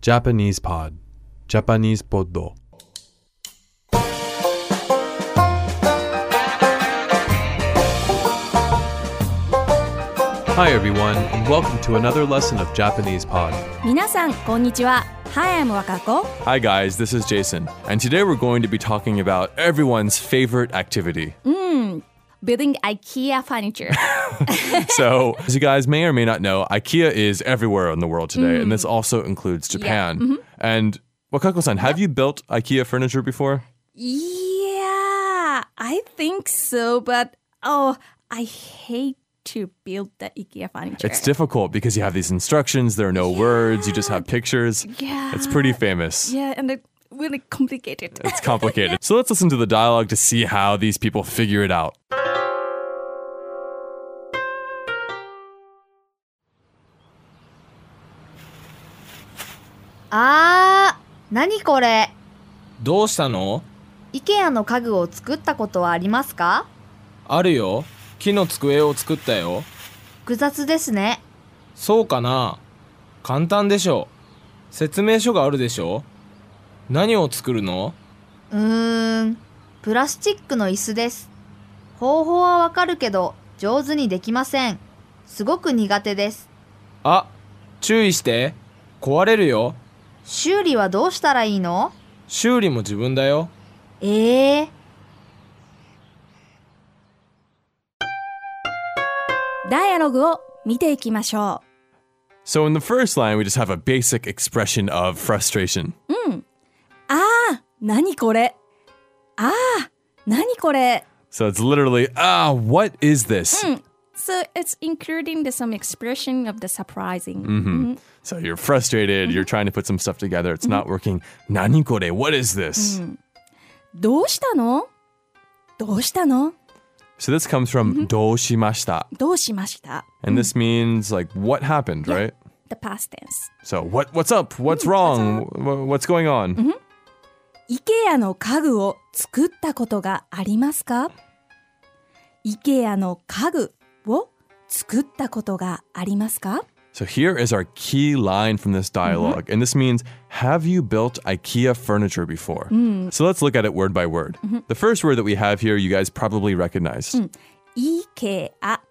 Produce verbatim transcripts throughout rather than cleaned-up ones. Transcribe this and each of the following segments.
Japanese Pod Japanese Poddo Hi everyone, and welcome to another lesson of Japanese Pod. 皆さんこんにちは。Hi, I'm Wakako. Hi guys, this is Jason, and today we're going to be talking about everyone's favorite activity. Mm, building IKEA furniture. So, as you guys may or may not know, IKEA is everywhere in the world today, mm. and this also includes Japan. Yeah. Mm-hmm. And Wakako-san, have you built IKEA furniture before? Yeah, I think so, but oh, I hate to build the IKEA furniture. It's difficult because you have these instructions, there are no yeah. words, you just have pictures. Yeah. It's pretty famous. Yeah, and it's really complicated. It's complicated. So let's listen to the dialogue to see how these people figure it out. あー、何これ？ どうしたの？ IKEA の家具を作ったことはありますか？ あるよ。木の机を作ったよ。 複雑ですね。 そうかな。簡単でしょ。説明書があるでしょ。何を作るの？ うーん、プラスチックの椅子です。方法はわかるけど上手にできません。すごく苦手です。 あ、注意して。壊れるよ。 修理はどうしたらいいの？ 修理も自分だよ。 ええー。 ダイアログを見ていきましょ So in the first line, we just have a basic expression of frustration. う。うん。あー、何これ？あー、何これ？ So it's literally, ah, what is this? うん。So it's including the, some expression of the surprising. Mm-hmm. So you're frustrated, mm-hmm. you're trying to put some stuff together, it's mm-hmm. not working. Nani kore? What is this? うん。どうしたの？どうしたの？ So this comes from mm-hmm. どうしました. どうしました？ And this means like what happened, yeah, right? The past tense. So what what's up? What's wrong? What's going on? Mm-hmm. IKEA の家具を作ったことがありますか？ IKEA の家具を作ったことがありますか？ So here is our key line from this dialogue. Mm-hmm. And this means, have you built IKEA furniture before? Mm. So let's look at it word by word. Mm-hmm. The first word that we have here, you guys probably recognized. Mm. IKEA.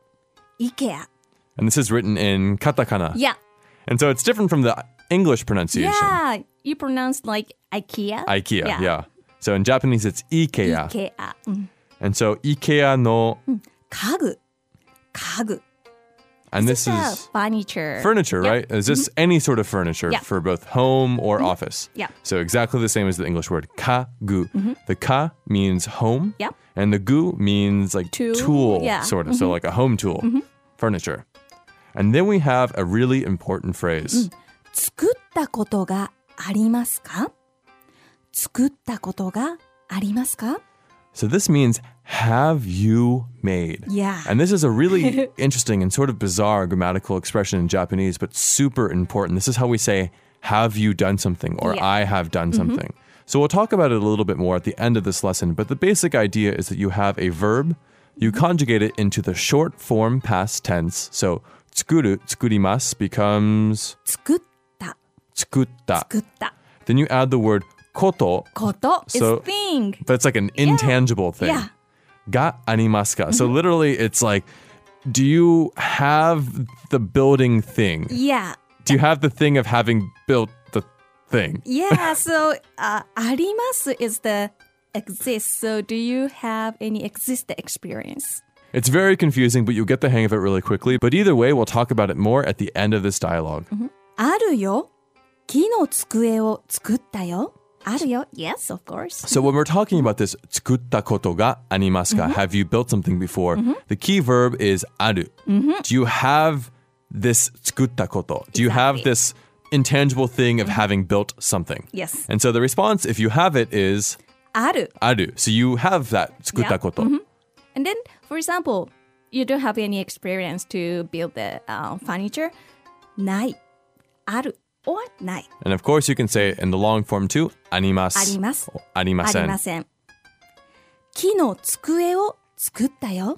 IKEA. And this is written in katakana. Yeah. And so it's different from the English pronunciation. Yeah, you pronounce like IKEA. IKEA, yeah. yeah. So in Japanese, it's IKEA. IKEA. Mm. And so IKEA no... Mm. 家具. 家具. And this, this is, is furniture. Furniture, yeah. right? Is this mm-hmm. any sort of furniture yeah. for both home or mm-hmm. office? Yeah. So exactly the same as the English word kagu. Mm-hmm. The ka means home. Yeah. And the gu means like tool, tool yeah. sort of. Mm-hmm. So like a home tool, mm-hmm. furniture. And then we have a really important phrase. 作ったことがありますか？作ったことがありますか？ So this means, have you made? Yeah. And this is a really interesting and sort of bizarre grammatical expression in Japanese, but super important. This is how we say, have you done something? Or yeah. I have done something. Mm-hmm. So we'll talk about it a little bit more at the end of this lesson, but the basic idea is that you have a verb, you mm-hmm. conjugate it into the short form past tense. So, tsukuru, tsukurimasu becomes... 作った。 作った. 作った. Then you add the word koto. Koto so, is thing. But it's like an intangible yeah. thing. Yeah. Ga arimasu ka. Mm-hmm. So literally it's like, do you have the building thing? Yeah. Do you have the thing of having built the thing? Yeah, so uh, あります is the exist. So do you have any exist experience? It's very confusing, but you'll get the hang of it really quickly. But either way, we'll talk about it more at the end of this dialogue. Mm-hmm. あるよ。木の机を作ったよ。あるよ. Yes, of course. So when we're talking about this 作ったことがありますか, mm-hmm. have you built something before? Mm-hmm. The key verb is ある. Mm-hmm. Do you have this 作ったこと? Do exactly. you have this intangible thing of mm-hmm. having built something? Yes. And so the response, if you have it, is ある. ある. So you have that 作ったこと. Yeah. Mm-hmm. And then, for example, you don't have any experience to build the uh, furniture. ない. ある. Or ない. And of course, you can say it in the long form too. あります. あります. ありません. ありません. 木の机を作ったよ.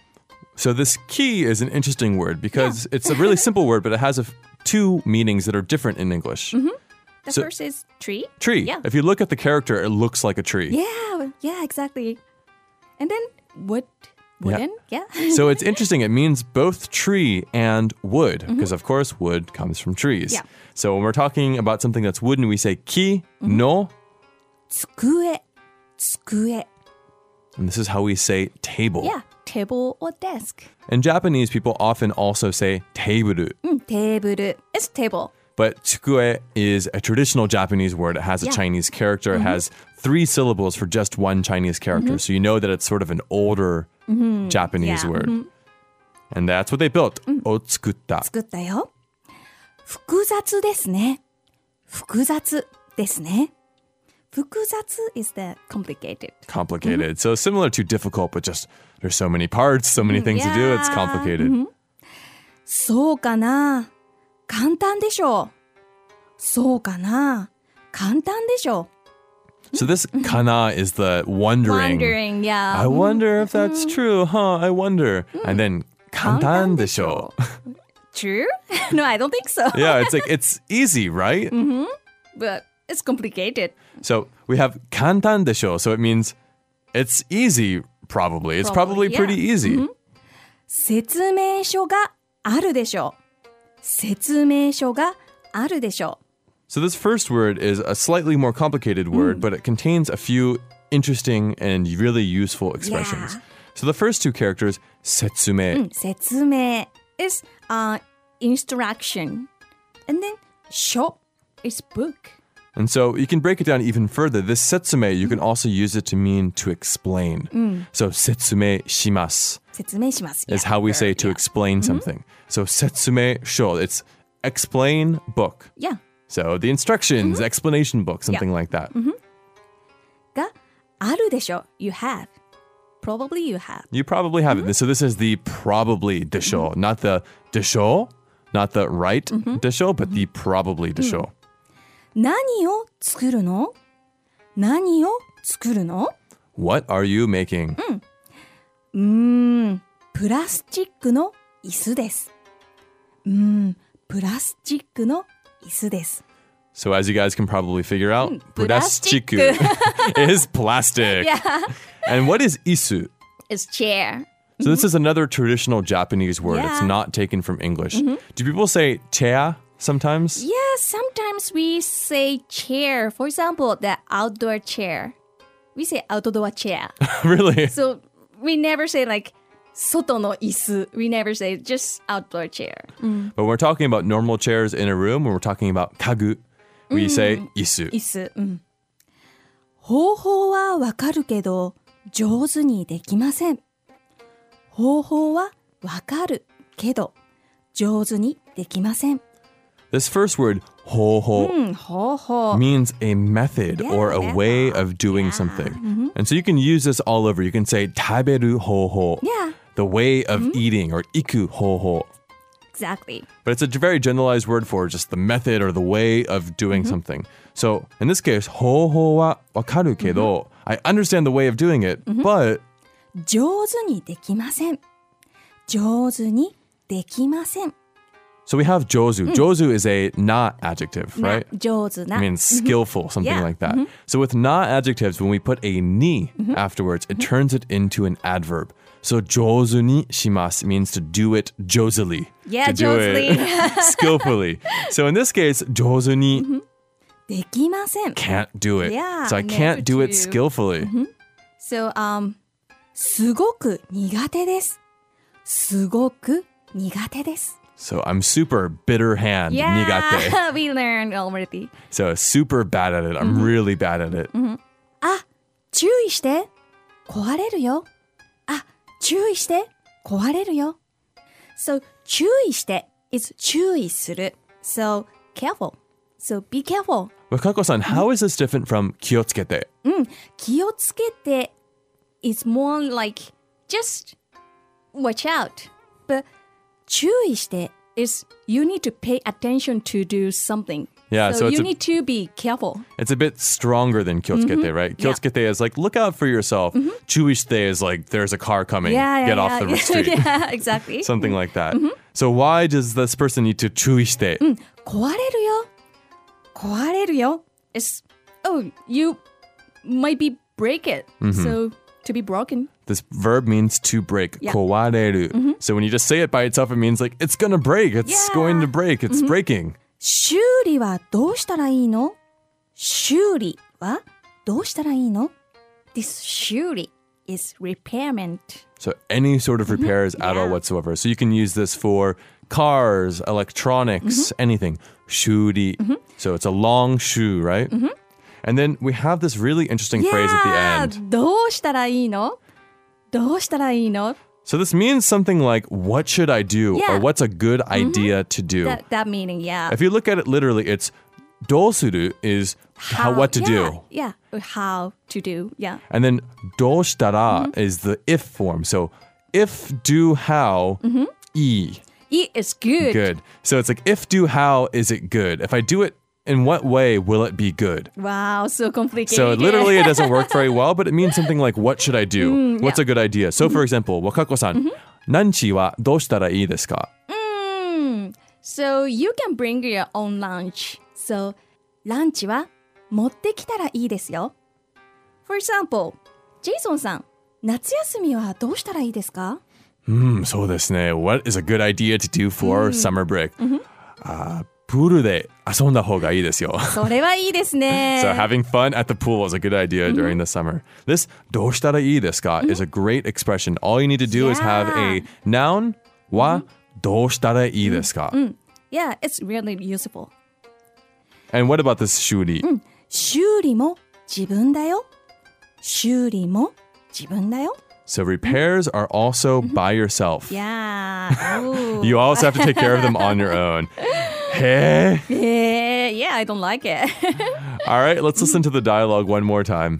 So this key is an interesting word because yeah. it's a really simple word, but it has a f- two meanings that are different in English. Mm-hmm. The So- first is tree. Tree. Yeah. If you look at the character, it looks like a tree. Yeah, yeah, exactly. And then wood, wooden, yeah. So it's interesting. It means both tree and wood, because of course wood comes from trees. Yeah. So when we're talking about something that's wooden, we say ki no, 机、机. and this is how we say table. Yeah, table or desk. And Japanese people often also say teiburu. うん、テーブル is table. But tsukue is a traditional Japanese word. It has a Yeah. Chinese character. It has three syllables for just one Chinese character. So you know that it's sort of an older Japanese Yeah. word. And that's what they built. Otsukutta. 作ったよ。複雑ですね。複雑ですね。複雑 is the complicated. Complicated. So similar to difficult, but just there's so many parts, so many things to do. It's Yeah. complicated. そうかな。簡単でしょう。そうかな。簡単でしょ So this kana is the う。 wondering. Wondering, yeah. I wonder if that's true, huh? I wonder. And then 簡単でしょう. True? No, I don't think so. Yeah, it's like it's easy, right? But it's complicated. So we have 簡単でしょう. So it means it's easy, probably. It's probably Probably, yeah. pretty easy. 説明書があるでしょう。説明書があるでしょ So this first word is a slightly more complicated word, but it contains a few interesting and really useful expressions. Yeah. So the first two characters, 説明. う。うん、説明 is、uh, instruction. And then 書 is book. And so you can break it down even further. This setsume, you can also use it to mean to explain. So 説明します説明します。 is Yeah, how we verb, say to yeah. explain something. So 説明書, it's explain book. Yeah. So the instructions, explanation book, something like that. があるでしょう。You have. Probably you have. You probably have it. So this is the probably desho, not the desho, not the right desho, but the probably desho. 何を作るの？何を作るの？ What are you making? うーん、プラスチックの椅子です。うーん、プラスチックの椅子です。 So as you guys can probably figure out, プラスチック。 plastic is plastic. Yeah. And what is isu? It's chair. So this is another traditional Japanese word. It's Yeah. not taken from English. Do people say chair sometimes? Yeah, sometimes we say chair. For example, the outdoor chair. We say outdoor chair. Really? So we never say like 外の椅子. We never say just outdoor chair. But when we're talking about normal chairs in a room, when we're talking about kagu, we say isu. 椅子。うん。方法はわかるけど上手にできません。方法はわかるけど上手にできません。 This first word, hoho, うん、方法。 means a method Yeah, or a way method. of doing something. And so you can use this all over. You can say taberu hoho, Yeah, the way of eating, or iku hoho. exactly. But it's a very generalized word for just the method or the way of doing something. So in this case, hoho wa wakaru kedo, I understand the way of doing it, but 上手にできません。上手にできません。 so we have jozu. Jozu is a not adjective, な right? 上手な。 It means skillful, something Yeah. like that. So with not adjectives, when we put a ni afterwards, it turns it into an adverb. So jozu ni shimasu means to do it josily. Yeah, to do josily. it skillfully. So in this case, jozu ni できません。 can't do it. Yeah, so I never can't do it do. skillfully. So, um, すごく苦手です。すごく苦手です。 So I'm super bitter hand, nigate. Yeah, we learned already. So super bad at it. I'm really bad at it. あ、注意して。壊れるよ。あ、注意して。壊れるよ。So, 注意して is 注意する。So, careful. So, be careful. But Kako-san, how is this different from kiotsukete? 気をつけて is more like just watch out. But 注意して is you need to pay attention to do something. Yeah, so it's you a- need to be careful. It's a bit stronger than kyotsukete, right? Yeah. Kyotsukete is like, look out for yourself. Chuishite is like, there's a car coming. Yeah, yeah, Get yeah. off the street. Yeah, exactly. Something like that. So why does this person need to chuishite? 壊れるよ。 壊れるよ is, oh, you might be break it. So, to be broken. This verb means to break. Yeah. 壊れる. So when you just say it by itself, it means like it's gonna break. It's Yeah. going to break. It's breaking. 修理はどうしたらいいの修理はどうしたらいいの This 修理 is repairment. So any sort of repairs at all Yeah. whatsoever. So you can use this for cars, electronics, anything. 修理. So it's a long shoe, right? And then we have this really interesting phrase at the end. どうしたらいいのどうしたらいいの So this means something like, what should I do? Yeah. Or what's a good idea to do? That, that meaning, yeah. If you look at it literally, it's どうする is how, what to yeah, do. Yeah, how to do, yeah. And then どうしたら is the if form. So if, do, how, いい. It is good. Good. So it's like if, do, how is it good? If I do it, in what way will it be good? Wow, so complicated. So literally it doesn't work very well, but it means something like what should I do? What's a good idea? So for example, Wakako-san, ランチはどうしたらいいですか? Mm, so you can bring your own lunch. So ランチは持ってきたらいいですよ。For example, ジェイソンさん、夏休みはどうしたらいいですか? Hmm, そうですね. What is a good idea to do for summer break? あープールで遊んだ方がいいですよ。 それはいいですね。 So having fun at the pool is a good idea during the summer. This どうしたらいいですか is a great expression. All you need to do is have a noun はどうしたらいいですか Yeah, it's really useful. And what about this 修理? 修理も自分だよ。修理も自分だよ。 So repairs are also by yourself. Yeah. Ooh. You also have to take care of them on your own. Hey. Yeah, yeah, I don't like it. All right, let's listen to the dialogue one more time.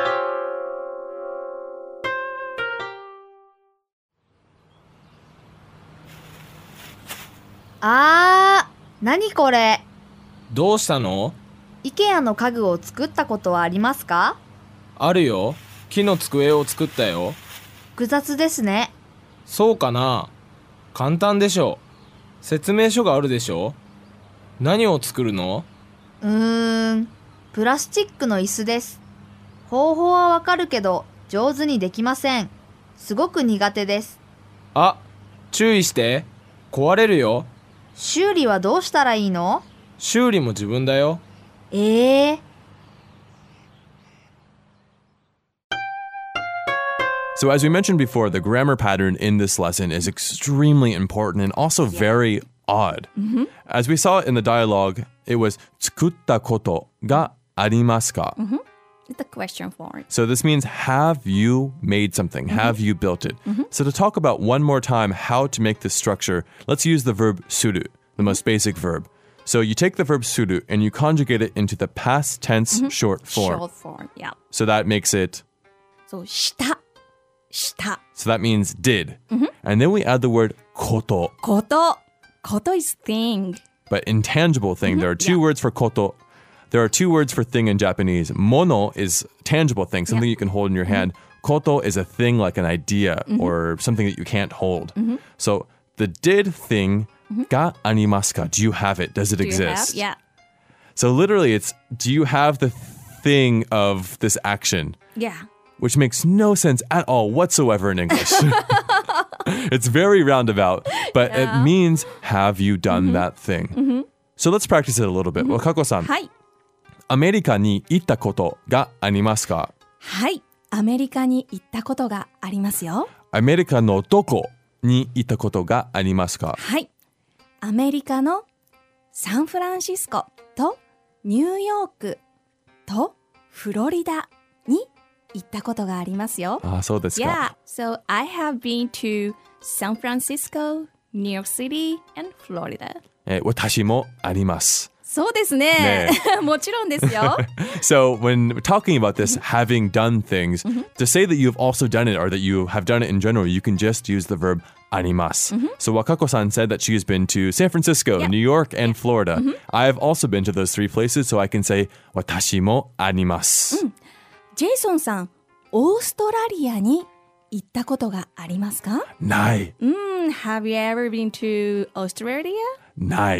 あー、何これ。 どうしたの？ IKEA の家具を作ったことはありますか？ あるよ。木の机を作ったよ。 複雑ですね。 そうかな。簡単でしょ。説明書があるでしょ。何を作るの？ うーん、プラスチックの椅子です。方法はわかるけど上手にできません。すごく苦手です。 あ、注意して。壊れるよ。 修理はどうしたらいいの？ 修理も自分だよ。 ええ。 So as we mentioned before, the grammar pattern in this lesson is extremely important and also very odd. As we saw in the dialogue, it was 作ったことがありますか? It's a question form. So this means have you made something? Have you built it? So to talk about one more time how to make this structure, let's use the verb suru, the most basic verb. So you take the verb suru and you conjugate it into the past tense short form. Short form, yeah. So that makes it, So したした so that means did. And then we add the word koto, ことこと is thing. but intangible thing. There are two words for koto. There are two words for thing in Japanese. Mono is tangible thing, something you can hold in your hand. Koto is a thing like an idea or something that you can't hold. So the did thing ga arimasu ka? Do you have it? Does it Do you have? exist? Yeah. So literally it's do you have the thing of this action? Yeah. Which makes no sense at all whatsoever in English. It's very roundabout, but it means have you done that thing? So let's practice it a little bit. Wakako-san, はい。 アメリカに行ったことがありますか? はい。アメリカに行ったことがありますよ。 アメリカのどこに行ったことがありますか? はい。アメリカのサンフランシスコとニューヨークとフロリダに行ったことがありますよ。 あ、そうですか。 Yeah, so I have been to San Francisco, New York City, and Florida. え、私もあります。 そうですね。もちろんですよ。 So when talking about this, having done things, to say that you have also done it or that you have done it in general, you can just use the verb あります. So Wakako-san said that she has been to San Francisco, Yeah. New York, and Florida. I have also been to those three places, so I can say 私もあります. ジェイソンさん、オーストラリアに行ったことがありますか? ない。 うん、Have you ever been to Australia? ない。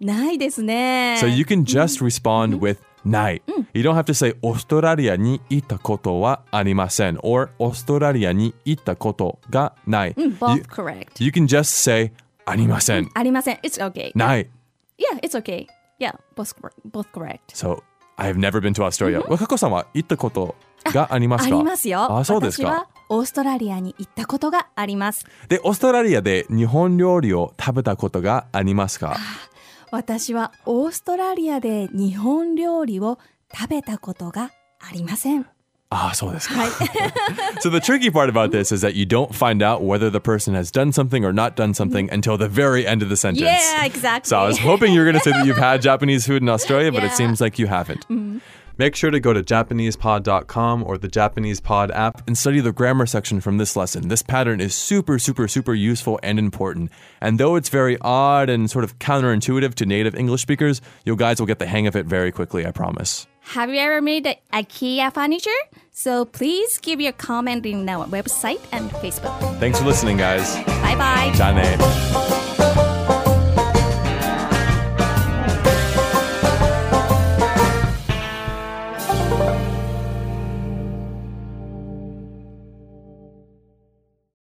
ないですね。 So you can just respond with ない。You don't have to say オーストラリアに行ったことはありません or オーストラリアに行ったことがない。 both You, correct. you can just say ありません。 ありません。It's okay. ない。 Yeah, it's okay. Yeah, both, both correct. So, I have never been to Australia. 若子さんは行ったことがありますか？ ありますよ。 あ、そうですか。 私はオーストラリアに行ったことがあります。 で、オーストラリアで日本料理を食べたことがありますか？ 私はオーストラリアで日本料理を食べたことがありません。 あ、そうですか。So the tricky part about this is that you don't find out whether the person has done something or not done something until the very end of the sentence. Yeah, exactly. So I was hoping you were going to say that you've had Japanese food in Australia, but Yeah. it seems like you haven't. Make sure to go to Japanese pod dot com or the Japanese Pod app and study the grammar section from this lesson. This pattern is super, super, super useful and important. And though it's very odd and sort of counterintuitive to native English speakers, you guys will get the hang of it very quickly, I promise. Have you ever made the IKEA furniture? So please give your comment in our website and Facebook. Thanks for listening, guys. Bye bye. じゃあね。